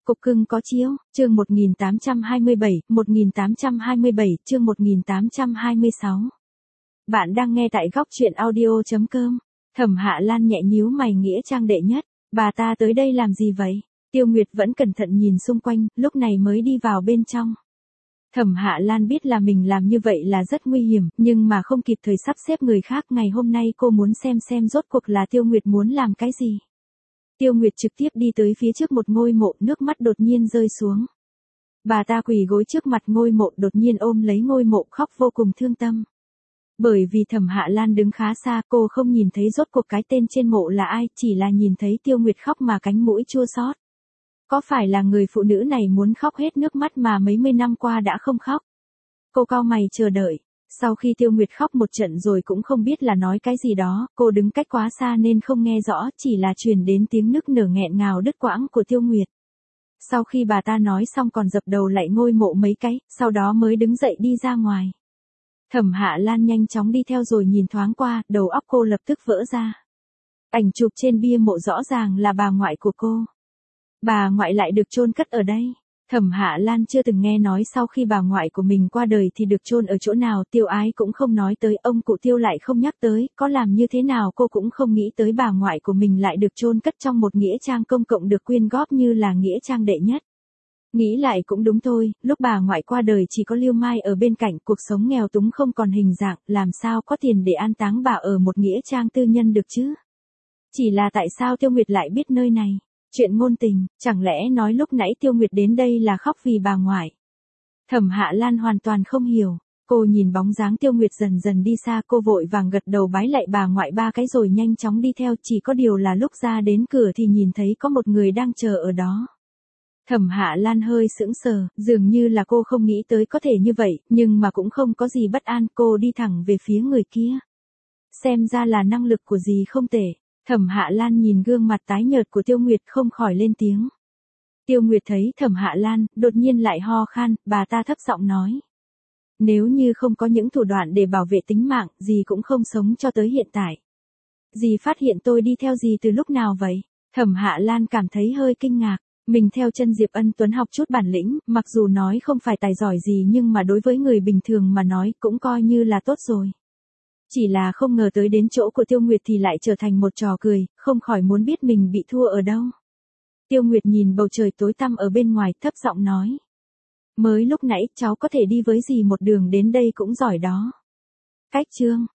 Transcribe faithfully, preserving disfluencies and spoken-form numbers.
Cục cưng có chiếu, chương một nghìn tám trăm hai mươi bảy, một nghìn tám trăm hai mươi bảy, chương một nghìn tám trăm hai mươi sáu. Bạn đang nghe tại góc truyện audio.com. Thẩm Hạ Lan nhẹ nhíu mày, nghĩa trang đệ nhất, bà ta tới đây làm gì vậy? Tiêu Nguyệt vẫn cẩn thận nhìn xung quanh, lúc này mới đi vào bên trong. Thẩm Hạ Lan biết là mình làm như vậy là rất nguy hiểm, nhưng mà không kịp thời sắp xếp người khác. Ngày hôm nay cô muốn xem xem rốt cuộc là Tiêu Nguyệt muốn làm cái gì. Tiêu Nguyệt trực tiếp đi tới phía trước một ngôi mộ, nước mắt đột nhiên rơi xuống. Bà ta quỳ gối trước mặt ngôi mộ, đột nhiên ôm lấy ngôi mộ khóc vô cùng thương tâm. Bởi vì Thẩm Hạ Lan đứng khá xa, cô không nhìn thấy rốt cuộc cái tên trên mộ là ai, chỉ là nhìn thấy Tiêu Nguyệt khóc mà cánh mũi chua xót. Có phải là người phụ nữ này muốn khóc hết nước mắt mà mấy mươi năm qua đã không khóc? Cô cau mày chờ đợi. Sau khi Tiêu Nguyệt khóc một trận rồi cũng không biết là nói cái gì đó, cô đứng cách quá xa nên không nghe rõ, chỉ là truyền đến tiếng nức nở nghẹn ngào đứt quãng của Tiêu Nguyệt. Sau khi bà ta nói xong còn dập đầu lạy ngôi mộ mấy cái, sau đó mới đứng dậy đi ra ngoài. Thẩm Hạ Lan nhanh chóng đi theo rồi nhìn thoáng qua, đầu óc cô lập tức vỡ ra. Ảnh chụp trên bia mộ rõ ràng là bà ngoại của cô. Bà ngoại lại được chôn cất ở đây. Thẩm Hạ Lan chưa từng nghe nói sau khi bà ngoại của mình qua đời thì được chôn ở chỗ nào, Tiêu Ái cũng không nói tới, ông cụ Tiêu lại không nhắc tới, có làm như thế nào cô cũng không nghĩ tới bà ngoại của mình lại được chôn cất trong một nghĩa trang công cộng được quyên góp như là nghĩa trang đệ nhất. Nghĩ lại cũng đúng thôi, lúc bà ngoại qua đời chỉ có Lưu Mai ở bên cạnh, cuộc sống nghèo túng không còn hình dạng, làm sao có tiền để an táng bà ở một nghĩa trang tư nhân được chứ? Chỉ là tại sao Tiêu Nguyệt lại biết nơi này? Chuyện ngôn tình, chẳng lẽ nói lúc nãy Tiêu Nguyệt đến đây là khóc vì bà ngoại? Thẩm Hạ Lan hoàn toàn không hiểu. Cô nhìn bóng dáng Tiêu Nguyệt dần dần đi xa, cô vội vàng gật đầu bái lạy bà ngoại ba cái rồi nhanh chóng đi theo, chỉ có điều là lúc ra đến cửa thì nhìn thấy có một người đang chờ ở đó. Thẩm Hạ Lan hơi sững sờ, dường như là cô không nghĩ tới có thể như vậy, nhưng mà cũng không có gì bất an, cô đi thẳng về phía người kia. Xem ra là năng lực của dì không tệ. Thẩm Hạ Lan nhìn gương mặt tái nhợt của Tiêu Nguyệt không khỏi lên tiếng. Tiêu Nguyệt thấy Thẩm Hạ Lan, đột nhiên lại ho khan, bà ta thấp giọng nói. Nếu như không có những thủ đoạn để bảo vệ tính mạng, dì cũng không sống cho tới hiện tại. Dì phát hiện tôi đi theo dì từ lúc nào vậy? Thẩm Hạ Lan cảm thấy hơi kinh ngạc. Mình theo chân Diệp Ân Tuấn học chút bản lĩnh, mặc dù nói không phải tài giỏi gì nhưng mà đối với người bình thường mà nói cũng coi như là tốt rồi. Chỉ là không ngờ tới đến chỗ của Tiêu Nguyệt thì lại trở thành một trò cười, không khỏi muốn biết mình bị thua ở đâu. Tiêu Nguyệt nhìn bầu trời tối tăm ở bên ngoài, thấp giọng nói. Mới lúc nãy cháu có thể đi với dì một đường đến đây cũng giỏi đó. Cách chương,